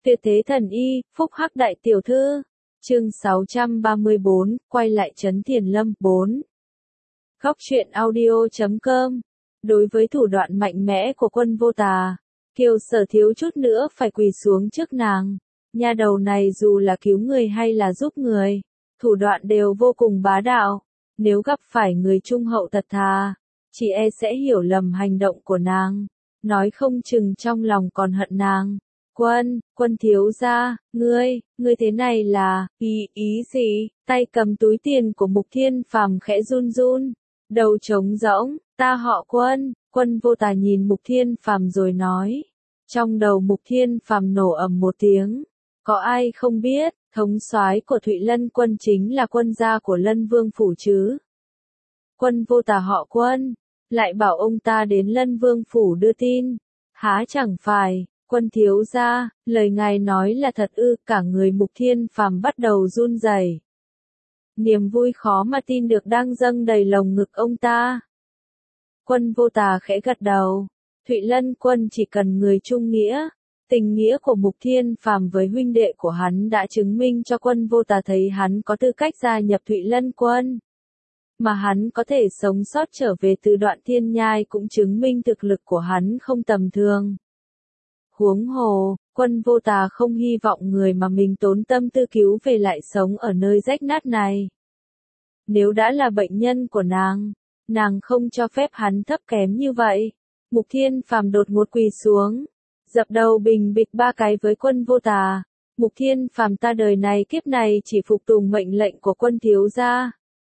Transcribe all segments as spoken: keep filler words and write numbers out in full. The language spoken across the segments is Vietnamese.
Tuyệt thế thần y, phúc hắc đại tiểu thư. Chương sáu trăm ba mươi bốn, quay lại trấn Thiền Lâm. bốn. Góc truyện audio chấm com. Đối với thủ đoạn mạnh mẽ của Quân Vô Tà, Kiều Sở thiếu chút nữa phải quỳ xuống trước nàng. Nha đầu này dù là cứu người hay là giúp người, thủ đoạn đều vô cùng bá đạo. Nếu gặp phải người trung hậu thật thà, chị e sẽ hiểu lầm hành động của nàng, nói không chừng trong lòng còn hận nàng. Quân, quân thiếu gia, ngươi, ngươi thế này là, ý, ý gì? Tay cầm túi tiền của Mục Thiên Phàm khẽ run run, đầu trống rỗng, ta họ Quân. Quân Vô Tà nhìn Mục Thiên Phàm rồi nói. Trong đầu Mục Thiên Phàm nổ ầm một tiếng, có ai không biết, thống soái của Thụy Lân Quân chính là quân gia của Lân Vương phủ chứ? Quân Vô Tà họ Quân, lại bảo ông ta đến Lân Vương phủ đưa tin, há chẳng phải? Quân thiếu gia, lời ngài nói là thật ư? Cả người Mục Thiên Phàm bắt đầu run rẩy. Niềm vui khó mà tin được đang dâng đầy lồng ngực ông ta. Quân Vô Tà khẽ gật đầu. Thụy Lân Quân chỉ cần người trung nghĩa. Tình nghĩa của Mục Thiên Phàm với huynh đệ của hắn đã chứng minh cho Quân Vô Tà thấy hắn có tư cách gia nhập Thụy Lân Quân. Mà hắn có thể sống sót trở về từ Đoạn Thiên Nhai cũng chứng minh thực lực của hắn không tầm thường. Huống hồ, Quân Vô Tà không hy vọng người mà mình tốn tâm tư cứu về lại sống ở nơi rách nát này. Nếu đã là bệnh nhân của nàng, nàng không cho phép hắn thấp kém như vậy. Mục Thiên Phàm đột ngột quỳ xuống, dập đầu bình bịch ba cái với Quân Vô Tà. Mục Thiên Phàm, ta đời này kiếp này chỉ phục tùng mệnh lệnh của Quân thiếu gia.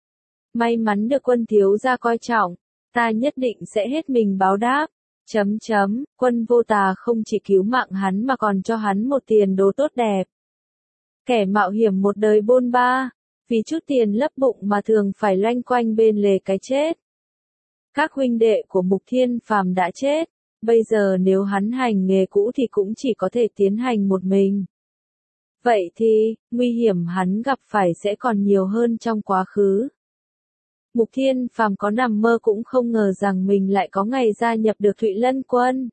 May mắn được Quân thiếu gia coi trọng, ta nhất định sẽ hết mình báo đáp. Chấm chấm, Quân Vô Tà không chỉ cứu mạng hắn mà còn cho hắn một tiền đồ tốt đẹp. Kẻ mạo hiểm một đời bôn ba, vì chút tiền lấp bụng mà thường phải loanh quanh bên lề cái chết. Các huynh đệ của Mục Thiên Phàm đã chết, bây giờ nếu hắn hành nghề cũ thì cũng chỉ có thể tiến hành một mình. Vậy thì, nguy hiểm hắn gặp phải sẽ còn nhiều hơn trong quá khứ. Mục Thiên Phàm có nằm mơ cũng không ngờ rằng mình lại có ngày gia nhập được Thụy Lân Quân.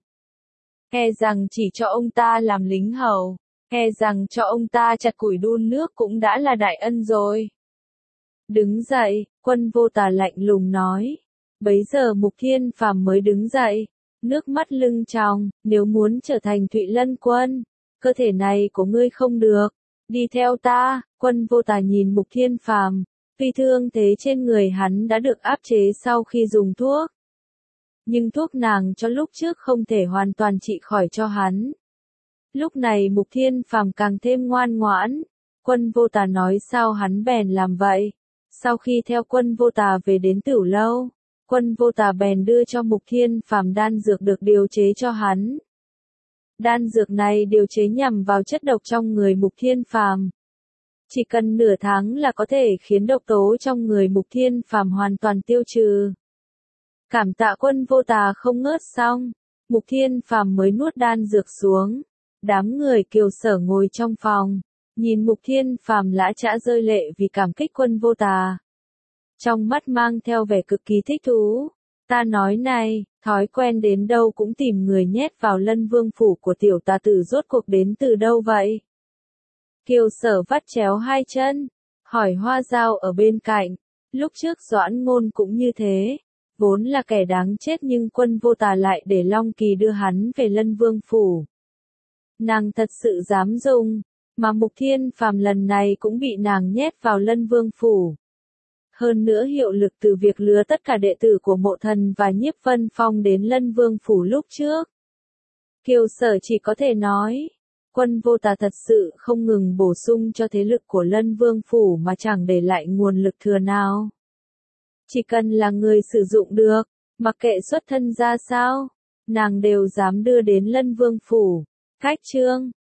E rằng chỉ cho ông ta làm lính hầu, e rằng cho ông ta chặt củi đun nước cũng đã là đại ân rồi. Đứng dậy, Quân Vô Tà lạnh lùng nói. Bấy giờ Mục Thiên Phàm mới đứng dậy, nước mắt lưng tròng, nếu muốn trở thành Thụy Lân Quân, cơ thể này của ngươi không được, đi theo ta. Quân Vô Tà nhìn Mục Thiên Phàm. Tuy thương thế trên người hắn đã được áp chế sau khi dùng thuốc, nhưng thuốc nàng cho lúc trước không thể hoàn toàn trị khỏi cho hắn. Lúc này Mục Thiên Phàm càng thêm ngoan ngoãn. Quân Vô Tà nói sao hắn bèn làm vậy. Sau khi theo Quân Vô Tà về đến Tửu Lâu, Quân Vô Tà bèn đưa cho Mục Thiên Phàm đan dược được điều chế cho hắn. Đan dược này điều chế nhằm vào chất độc trong người Mục Thiên Phàm. Chỉ cần nửa tháng là có thể khiến độc tố trong người Mục Thiên Phàm hoàn toàn tiêu trừ. Cảm tạ Quân Vô Tà không ngớt xong, Mục Thiên Phàm mới nuốt đan dược xuống. Đám người Kiều Sở ngồi trong phòng, nhìn Mục Thiên Phàm lã chã rơi lệ vì cảm kích Quân Vô Tà. Trong mắt mang theo vẻ cực kỳ thích thú. Ta nói này, thói quen đến đâu cũng tìm người nhét vào Lân Vương phủ của tiểu tà tử rốt cuộc đến từ đâu vậy? Kiều Sở vắt chéo hai chân, hỏi Hoa Dao ở bên cạnh. Lúc trước Doãn Ngôn cũng như thế, vốn là kẻ đáng chết nhưng Quân Vô Tà lại để Long Kỳ đưa hắn về Lân Vương phủ. Nàng thật sự dám dùng, mà Mục Thiên Phàm lần này cũng bị nàng nhét vào Lân Vương phủ. Hơn nữa hiệu lực từ việc lừa tất cả đệ tử của Mộ Thần và Nhiếp Vân Phong đến Lân Vương phủ lúc trước. Kiều Sở chỉ có thể nói, Quân Vô Tà thật sự không ngừng bổ sung cho thế lực của Lân Vương phủ mà chẳng để lại nguồn lực thừa nào. Chỉ cần là người sử dụng được, mặc kệ xuất thân ra sao, nàng đều dám đưa đến Lân Vương phủ. Cách chương